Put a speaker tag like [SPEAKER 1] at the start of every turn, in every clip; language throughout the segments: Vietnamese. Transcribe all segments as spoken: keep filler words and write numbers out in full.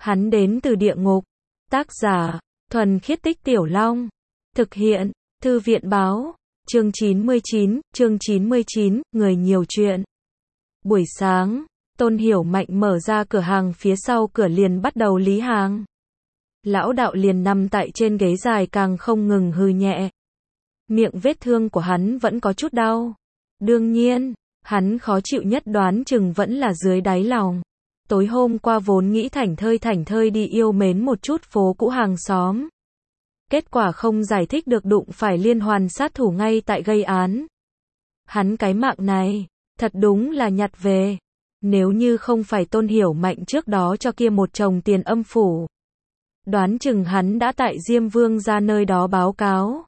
[SPEAKER 1] Hắn đến từ địa ngục. Tác giả, Thuần Khiết Tích Tiểu Long. Thực hiện, Thư viện báo. Chương chín mươi chín, chương chín mươi chín, người nhiều chuyện. Buổi sáng, Tôn Hiểu Mạnh mở ra cửa hàng phía sau cửa liền bắt đầu lý hàng. Lão đạo liền nằm tại trên ghế dài càng không ngừng hừ nhẹ. Miệng vết thương của hắn vẫn có chút đau. Đương nhiên, hắn khó chịu nhất đoán chừng vẫn là dưới đáy lòng. Tối hôm qua vốn nghĩ thảnh thơi thảnh thơi đi yêu mến một chút phố cũ hàng xóm. Kết quả không giải thích được đụng phải liên hoàn sát thủ ngay tại gây án. Hắn cái mạng này, thật đúng là nhặt về. Nếu như không phải Tôn Hiểu Mạnh trước đó cho kia một chồng tiền âm phủ. Đoán chừng hắn đã tại Diêm Vương ra nơi đó báo cáo.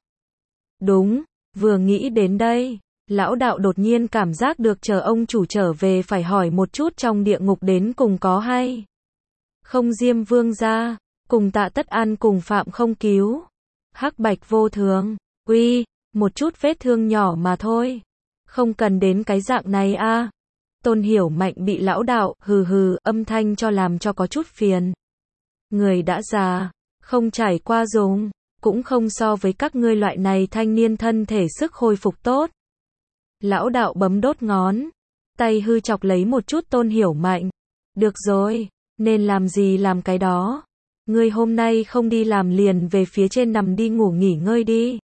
[SPEAKER 1] Đúng, vừa nghĩ đến đây, lão đạo đột nhiên cảm giác được chờ ông chủ trở về phải hỏi một chút trong địa ngục đến cùng có hay không Diêm Vương ra, cùng Tạ Tất An cùng Phạm Không Cứu. Hắc Bạch vô thường, uy, một chút vết thương nhỏ mà thôi. Không cần đến cái dạng này a. À. Tôn Hiểu Mạnh bị lão đạo hừ hừ âm thanh cho làm cho có chút phiền. Người đã già, không trải qua dùng, cũng không so với các ngươi loại này thanh niên thân thể sức hồi phục tốt. Lão đạo bấm đốt ngón, tay hư chọc lấy một chút Tôn Hiểu Mạnh. Được rồi, nên làm gì làm cái đó. Ngươi hôm nay không đi làm liền về phía trên nằm đi ngủ nghỉ ngơi đi.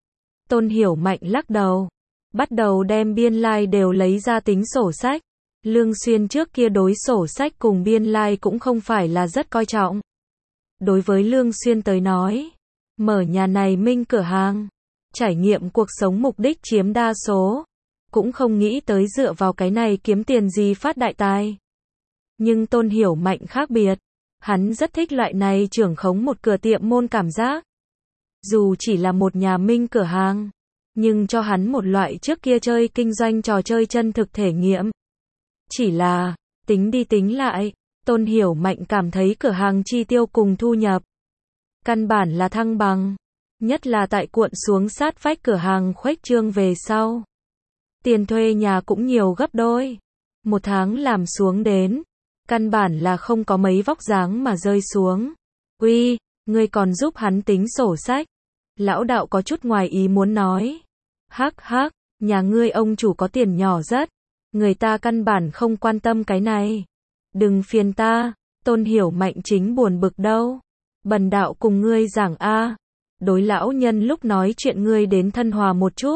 [SPEAKER 1] Tôn Hiểu Mạnh lắc đầu, bắt đầu đem biên lai like đều lấy ra tính sổ sách. Lương Xuyên trước kia đối sổ sách cùng biên lai like cũng không phải là rất coi trọng. Đối với Lương Xuyên tới nói, mở nhà này minh cửa hàng, trải nghiệm cuộc sống mục đích chiếm đa số, cũng không nghĩ tới dựa vào cái này kiếm tiền gì phát đại tài. Nhưng Tôn Hiểu Mạnh khác biệt, hắn rất thích loại này trưởng khống một cửa tiệm môn cảm giác. Dù chỉ là một nhà minh cửa hàng, nhưng cho hắn một loại trước kia chơi kinh doanh trò chơi chân thực thể nghiệm. Chỉ là, tính đi tính lại, Tôn Hiểu Mạnh cảm thấy cửa hàng chi tiêu cùng thu nhập căn bản là thăng bằng, nhất là tại cuộn xuống sát vách cửa hàng khuếch trương về sau. Tiền thuê nhà cũng nhiều gấp đôi. Một tháng làm xuống đến, căn bản là không có mấy vóc dáng mà rơi xuống. Uy, ngươi còn giúp hắn tính sổ sách. Lão đạo có chút ngoài ý muốn nói. Hắc hắc, nhà ngươi ông chủ có tiền nhỏ rất. Người ta căn bản không quan tâm cái này. Đừng phiền ta, Tôn Hiểu Mạnh chính buồn bực đâu. Bần đạo cùng ngươi giảng a. Đối lão nhân lúc nói chuyện ngươi đến thân hòa một chút.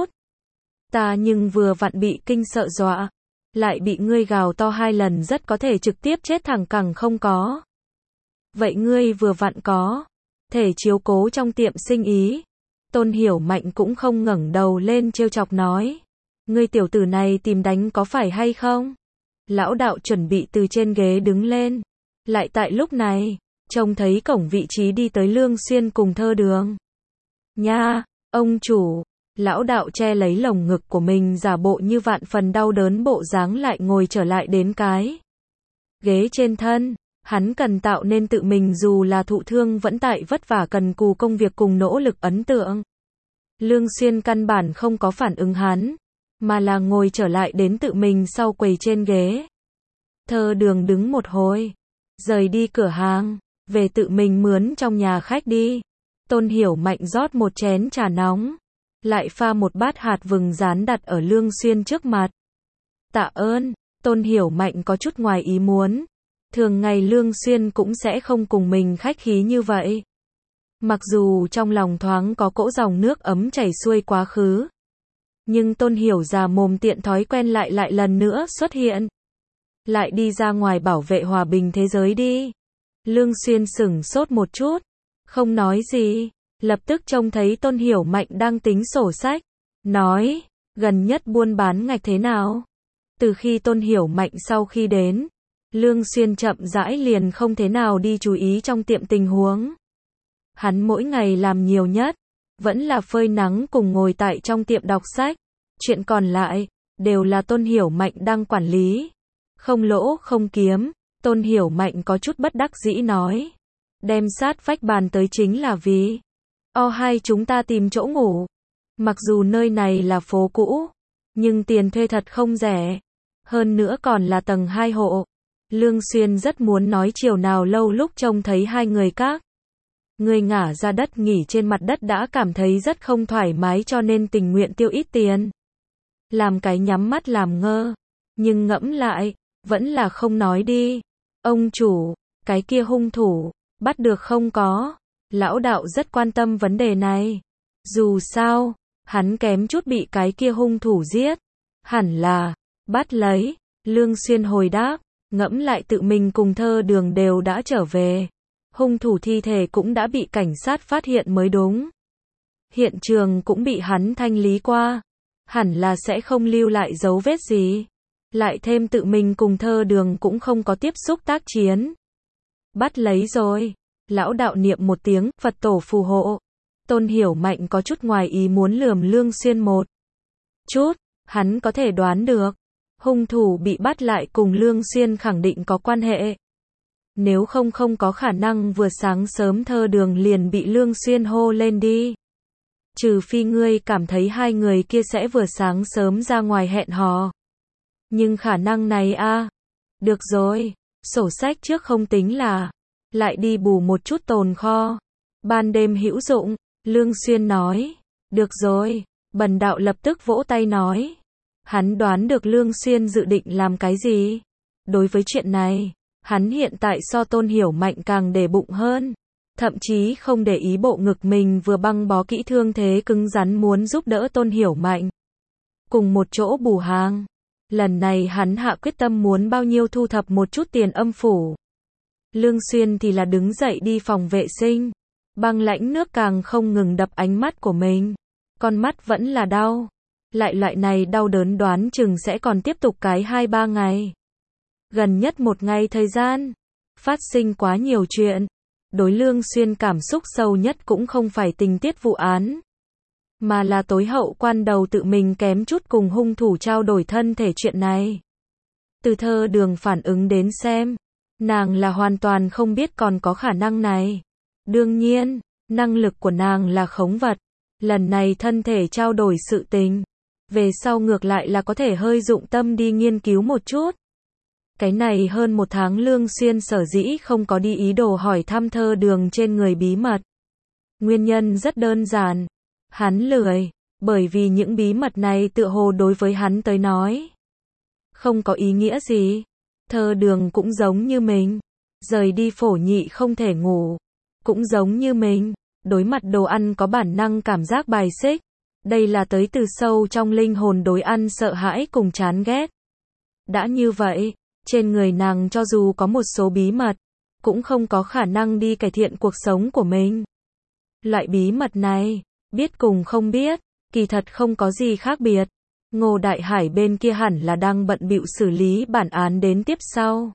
[SPEAKER 1] Ta nhưng vừa vặn bị kinh sợ dọa. Lại bị ngươi gào to hai lần rất có thể trực tiếp chết thẳng cẳng không có. Vậy ngươi vừa vặn có thể chiếu cố trong tiệm sinh ý. Tôn Hiểu Mạnh cũng không ngẩng đầu lên trêu chọc nói. Ngươi tiểu tử này tìm đánh có phải hay không? Lão đạo chuẩn bị từ trên ghế đứng lên. Lại tại lúc này, trông thấy cổng vị trí đi tới Lương Xuyên cùng Thơ Đường. Nha, ông chủ. Lão đạo che lấy lồng ngực của mình giả bộ như vạn phần đau đớn bộ dáng lại ngồi trở lại đến cái ghế trên thân. Hắn cần tạo nên tự mình dù là thụ thương vẫn tại vất vả cần cù công việc cùng nỗ lực ấn tượng. Lương Xuyên căn bản không có phản ứng hắn, mà là ngồi trở lại đến tự mình sau quầy trên ghế. Thơ Đường đứng một hồi, rời đi cửa hàng, về tự mình mướn trong nhà khách đi. Tôn Hiểu Mạnh rót một chén trà nóng, lại pha một bát hạt vừng rán đặt ở Lương Xuyên trước mặt. Tạ ơn. Tôn Hiểu Mạnh có chút ngoài ý muốn. Thường ngày Lương Xuyên cũng sẽ không cùng mình khách khí như vậy. Mặc dù trong lòng thoáng có cỗ dòng nước ấm chảy xuôi quá khứ. Nhưng Tôn Hiểu già mồm tiện thói quen lại lại lần nữa xuất hiện. Lại đi ra ngoài bảo vệ hòa bình thế giới đi. Lương Xuyên sửng sốt một chút. Không nói gì. Lập tức trông thấy Tôn Hiểu Mạnh đang tính sổ sách. Nói, gần nhất buôn bán ngạch thế nào? Từ khi Tôn Hiểu Mạnh sau khi đến, Lương Xuyên chậm rãi liền không thế nào đi chú ý trong tiệm tình huống. Hắn mỗi ngày làm nhiều nhất, vẫn là phơi nắng cùng ngồi tại trong tiệm đọc sách. Chuyện còn lại, đều là Tôn Hiểu Mạnh đang quản lý. Không lỗ không kiếm, Tôn Hiểu Mạnh có chút bất đắc dĩ nói. Đem sát vách bàn tới chính là vì O hai chúng ta tìm chỗ ngủ. Mặc dù nơi này là phố cũ, nhưng tiền thuê thật không rẻ. Hơn nữa còn là tầng hai hộ. Lương Xuyên rất muốn nói chiều nào lâu lúc trông thấy hai người các người ngả ra đất nghỉ trên mặt đất đã cảm thấy rất không thoải mái cho nên tình nguyện tiêu ít tiền. Làm cái nhắm mắt làm ngơ. Nhưng ngẫm lại, vẫn là không nói đi. Ông chủ, cái kia hung thủ, bắt được không có? Lão đạo rất quan tâm vấn đề này. Dù sao, hắn kém chút bị cái kia hung thủ giết. Hẳn là, bắt lấy. Lương Xuyên hồi đáp, ngẫm lại tự mình cùng Thơ Đường đều đã trở về. Hung thủ thi thể cũng đã bị cảnh sát phát hiện mới đúng. Hiện trường cũng bị hắn thanh lý qua. Hẳn là sẽ không lưu lại dấu vết gì. Lại thêm tự mình cùng Thơ Đường cũng không có tiếp xúc tác chiến. Bắt lấy rồi. Lão đạo niệm một tiếng, Phật tổ phù hộ. Tôn Hiểu Mạnh có chút ngoài ý muốn lườm Lương Xuyên một chút. Hắn có thể đoán được. Hung thủ bị bắt lại cùng Lương Xuyên khẳng định có quan hệ. Nếu không không có khả năng vừa sáng sớm Thơ Đường liền bị Lương Xuyên hô lên đi. Trừ phi ngươi cảm thấy hai người kia sẽ vừa sáng sớm ra ngoài hẹn hò. Nhưng khả năng này a, được rồi, sổ sách trước không tính là, lại đi bù một chút tồn kho. Ban đêm hữu dụng, Lương Xuyên nói. Được rồi, Bần đạo lập tức vỗ tay nói. Hắn đoán được Lương Xuyên dự định làm cái gì. Đối với chuyện này, hắn hiện tại so Tôn Hiểu Mạnh càng để bụng hơn. Thậm chí không để ý bộ ngực mình vừa băng bó kỹ thương thế cứng rắn muốn giúp đỡ Tôn Hiểu Mạnh. Cùng một chỗ bù hàng. Lần này hắn hạ quyết tâm muốn bao nhiêu thu thập một chút tiền âm phủ. Lương Xuyên thì là đứng dậy đi phòng vệ sinh. Băng lãnh nước càng không ngừng đập ánh mắt của mình. Con mắt vẫn là đau. Lại loại này đau đớn đoán chừng sẽ còn tiếp tục cái hai ba ngày. Gần nhất một ngày thời gian. Phát sinh quá nhiều chuyện. Đối Lương Xuyên cảm xúc sâu nhất cũng không phải tình tiết vụ án. Mà là tối hậu quan đầu tự mình kém chút cùng hung thủ trao đổi thân thể chuyện này. Từ Thơ Đường phản ứng đến xem. Nàng là hoàn toàn không biết còn có khả năng này. Đương nhiên, năng lực của nàng là khống vật. Lần này thân thể trao đổi sự tình. Về sau ngược lại là có thể hơi dụng tâm đi nghiên cứu một chút. Cái này hơn một tháng Lương Xuyên sở dĩ không có đi ý đồ hỏi thăm Thơ Đường trên người bí mật. Nguyên nhân rất đơn giản. Hắn lười. Bởi vì những bí mật này tựa hồ đối với hắn tới nói. Không có ý nghĩa gì. Thơ Đường cũng giống như mình. Rời đi phổ nhị không thể ngủ. Cũng giống như mình. Đối mặt đồ ăn có bản năng cảm giác bài xích. Đây là tới từ sâu trong linh hồn đối ăn sợ hãi cùng chán ghét. Đã như vậy, trên người nàng cho dù có một số bí mật, cũng không có khả năng đi cải thiện cuộc sống của mình. Loại bí mật này, biết cùng không biết, kỳ thật không có gì khác biệt. Ngô Đại Hải bên kia hẳn là đang bận bịu xử lý bản án đến tiếp sau.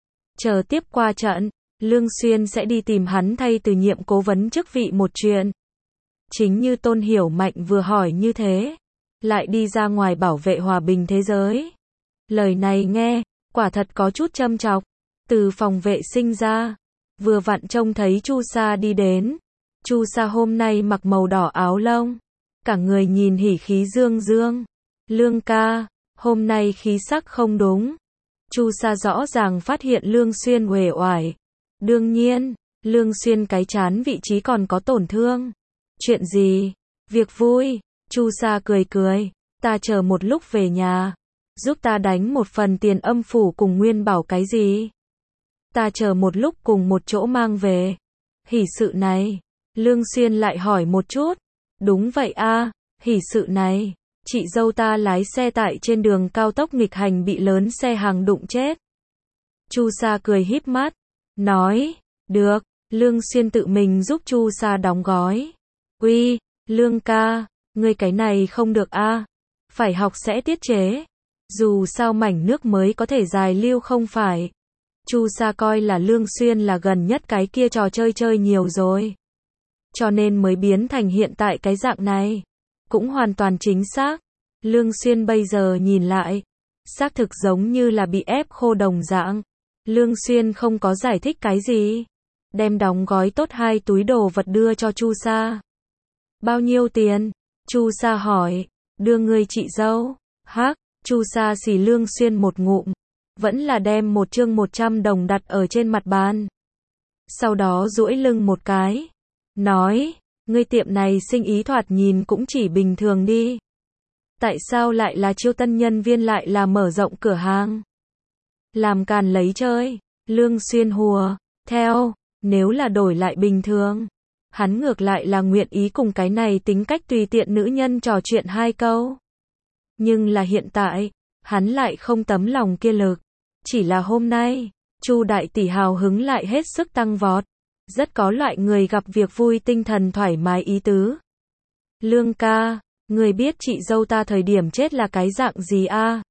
[SPEAKER 1] Chờ tiếp qua trận, Lương Xuyên sẽ đi tìm hắn thay từ nhiệm cố vấn chức vị một chuyện. Chính như Tôn Hiểu Mạnh vừa hỏi như thế, lại đi ra ngoài bảo vệ hòa bình thế giới. Lời này nghe, quả thật có chút châm chọc. Từ phòng vệ sinh ra, vừa vặn trông thấy Chu Sa đi đến. Chu Sa hôm nay mặc màu đỏ áo lông, cả người nhìn hỉ khí dương dương. Lương ca, hôm nay khí sắc không đúng. Chu Sa rõ ràng phát hiện Lương Xuyên uể oải. Đương nhiên, Lương Xuyên cái chán vị trí còn có tổn thương. Chuyện gì? Việc vui. Chu Sa cười cười. Ta chờ một lúc về nhà. Giúp ta đánh một phần tiền âm phủ cùng nguyên bảo cái gì? Ta chờ một lúc cùng một chỗ mang về. Hỉ sự này. Lương Xuyên lại hỏi một chút. Đúng vậy a, hỉ sự này. Chị dâu ta lái xe tải trên đường cao tốc nghịch hành bị lớn xe hàng đụng chết. Chu Sa cười híp mắt. Nói. Được. Lương Xuyên tự mình giúp Chu Sa đóng gói. Uy, Lương ca, ngươi cái này không được a, phải học sẽ tiết chế. Dù sao mảnh nước mới có thể dài lưu không phải. Chu Sa coi là Lương Xuyên là gần nhất cái kia trò chơi chơi nhiều rồi. Cho nên mới biến thành hiện tại cái dạng này. Cũng hoàn toàn chính xác. Lương Xuyên bây giờ nhìn lại, xác thực giống như là bị ép khô đồng dạng. Lương Xuyên không có giải thích cái gì. Đem đóng gói tốt hai túi đồ vật đưa cho Chu Sa. Bao nhiêu tiền? Chu Sa hỏi. Đưa người chị dâu. Hắc, Chu Sa xì Lương Xuyên một ngụm. vẫn là đem một chương một trăm đồng đặt ở trên mặt bàn. Sau đó duỗi lưng một cái, nói, ngươi tiệm này sinh ý thoạt nhìn cũng chỉ bình thường đi. Tại sao lại là chiêu tân nhân viên lại là mở rộng cửa hàng? Làm càn lấy chơi, Lương Xuyên hùa, theo, nếu là đổi lại bình thường. Hắn ngược lại là nguyện ý cùng cái này tính cách tùy tiện nữ nhân trò chuyện hai câu. Nhưng là hiện tại, hắn lại không tấm lòng kia lực. Chỉ là hôm nay, Chu đại tỷ hào hứng lại hết sức tăng vọt. Rất có loại người gặp việc vui tinh thần thoải mái ý tứ. Lương ca, người biết chị dâu ta thời điểm chết là cái dạng gì a?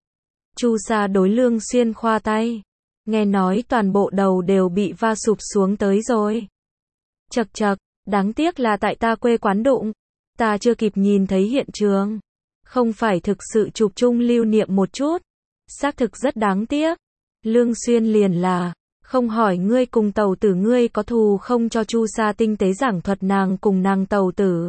[SPEAKER 1] Chu Sa đối Lương Xuyên khoa tay. Nghe nói toàn bộ đầu đều bị va sụp xuống tới rồi. Chậc chậc, đáng tiếc là tại ta quê quán đụng. Ta chưa kịp nhìn thấy hiện trường. Không phải thực sự chụp chung lưu niệm một chút. Xác thực rất đáng tiếc. Lương Xuyên liền là, không hỏi ngươi cùng tàu tử ngươi có thù không, cho Chu Sa tinh tế giảng thuật nàng cùng nàng tàu tử.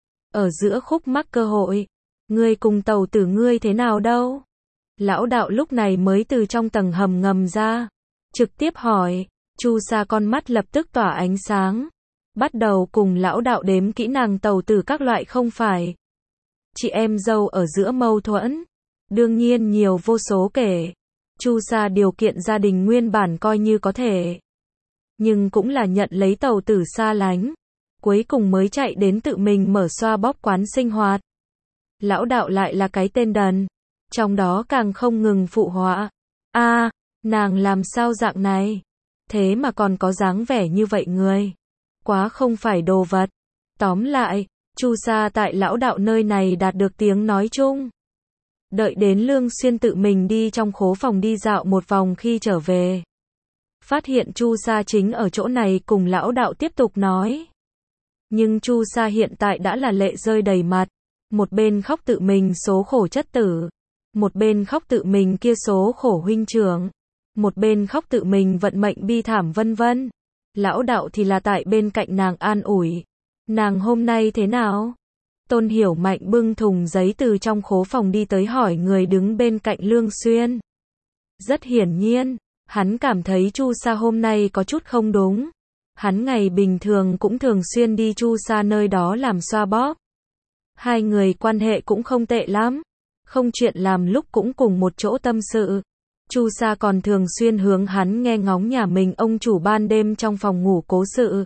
[SPEAKER 1] Ở giữa khúc mắc cơ hội, ngươi cùng tàu tử ngươi thế nào đâu? Lão đạo lúc này mới từ trong tầng hầm ngầm ra, trực tiếp hỏi. Chu Sa con mắt lập tức tỏa ánh sáng, bắt đầu cùng lão đạo đếm kỹ nàng tàu tử các loại không phải. Chị em dâu ở giữa mâu thuẫn, đương nhiên nhiều vô số kể. Chu Sa điều kiện gia đình nguyên bản coi như có thể, nhưng cũng là nhận lấy tàu tử xa lánh, cuối cùng mới chạy đến tự mình mở xoa bóp quán sinh hoạt. Lão đạo lại là cái tên đần, trong đó càng không ngừng phụ họa. A, nàng làm sao dạng này? Thế mà còn có dáng vẻ như vậy người. Quá không phải đồ vật. Tóm lại, Chu Sa tại lão đạo nơi này đạt được tiếng nói chung. Đợi đến Lương Xuyên tự mình đi trong khố phòng đi dạo một vòng khi trở về. Phát hiện Chu Sa chính ở chỗ này cùng lão đạo tiếp tục nói. Nhưng Chu Sa hiện tại đã là lệ rơi đầy mặt. Một bên khóc tự mình số khổ chất tử. Một bên khóc tự mình kia số khổ huynh trưởng. Một bên khóc tự mình vận mệnh bi thảm vân vân. Lão đạo thì là tại bên cạnh nàng an ủi. Nàng hôm nay thế nào? Tôn Hiểu Mạnh bưng thùng giấy từ trong khố phòng đi tới hỏi người đứng bên cạnh Lương Xuyên. Rất hiển nhiên, hắn cảm thấy Chu Sa hôm nay có chút không đúng. Hắn ngày bình thường cũng thường xuyên đi Chu Sa nơi đó làm xoa bóp. Hai người quan hệ cũng không tệ lắm. Không chuyện làm lúc cũng cùng một chỗ tâm sự. Chu Sa còn thường xuyên hướng hắn nghe ngóng nhà mình ông chủ ban đêm trong phòng ngủ cố sự.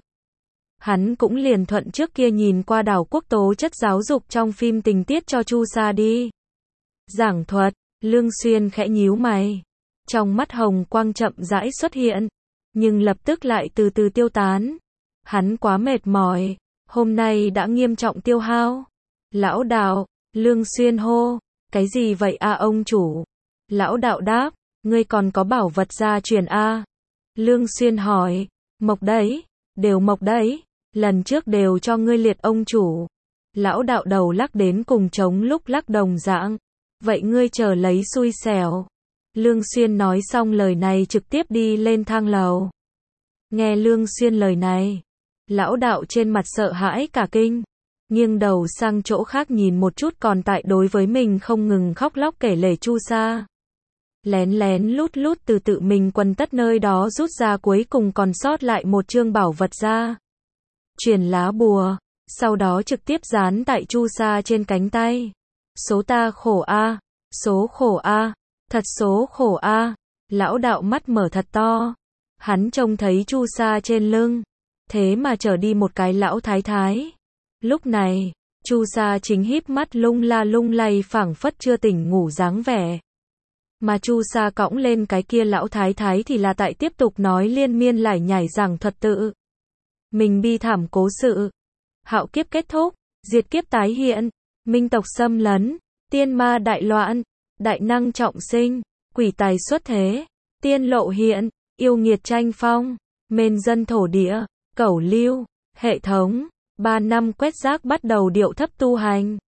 [SPEAKER 1] Hắn cũng liền thuận trước kia nhìn qua Đào Quốc tố chất giáo dục trong phim tình tiết cho Chu Sa đi. Giảng thuật, Lương Xuyên khẽ nhíu mày. Trong mắt hồng quang chậm rãi xuất hiện, nhưng lập tức lại từ từ tiêu tán. Hắn quá mệt mỏi, hôm nay đã nghiêm trọng tiêu hao. Lão đạo, Lương Xuyên hô, cái gì vậy a ông chủ? Lão đạo đáp, ngươi còn có bảo vật gia truyền a? Lương Xuyên hỏi, mộc đấy, đều mộc đấy. Lần trước đều cho ngươi liệt ông chủ. Lão đạo đầu lắc đến cùng trống lúc lắc đồng dạng. Vậy ngươi chờ lấy xui xẻo. Lương Xuyên nói xong lời này trực tiếp đi lên thang lầu. Nghe Lương Xuyên lời này, lão đạo trên mặt sợ hãi cả kinh, nghiêng đầu sang chỗ khác nhìn một chút còn tại đối với mình không ngừng khóc lóc kể lể Chu Sa. Lén lén lút lút từ tự mình quần tất nơi đó rút ra cuối cùng còn sót lại một chương bảo vật ra. Truyền lá bùa, sau đó trực tiếp dán tại Chu Sa trên cánh tay. Số ta khổ a, số khổ a, thật số khổ a. Lão đạo mắt mở thật to. Hắn trông thấy Chu Sa trên lưng, thế mà trở đi một cái lão thái thái. Lúc này, Chu Sa chính híp mắt lung la lung lay phảng phất chưa tỉnh ngủ dáng vẻ. Mà Chu Sa cõng lên cái kia lão thái thái thì là tại tiếp tục nói liên miên lải nhải giảng thuật tự mình bi thảm cố sự. Hạo kiếp kết thúc, diệt kiếp tái hiện, minh tộc xâm lấn, tiên ma đại loạn, đại năng trọng sinh, quỷ tài xuất thế, tiên lộ hiện, yêu nghiệt tranh phong, mên dân thổ địa, cẩu lưu, hệ thống, ba năm quét rác bắt đầu điệu thấp tu hành.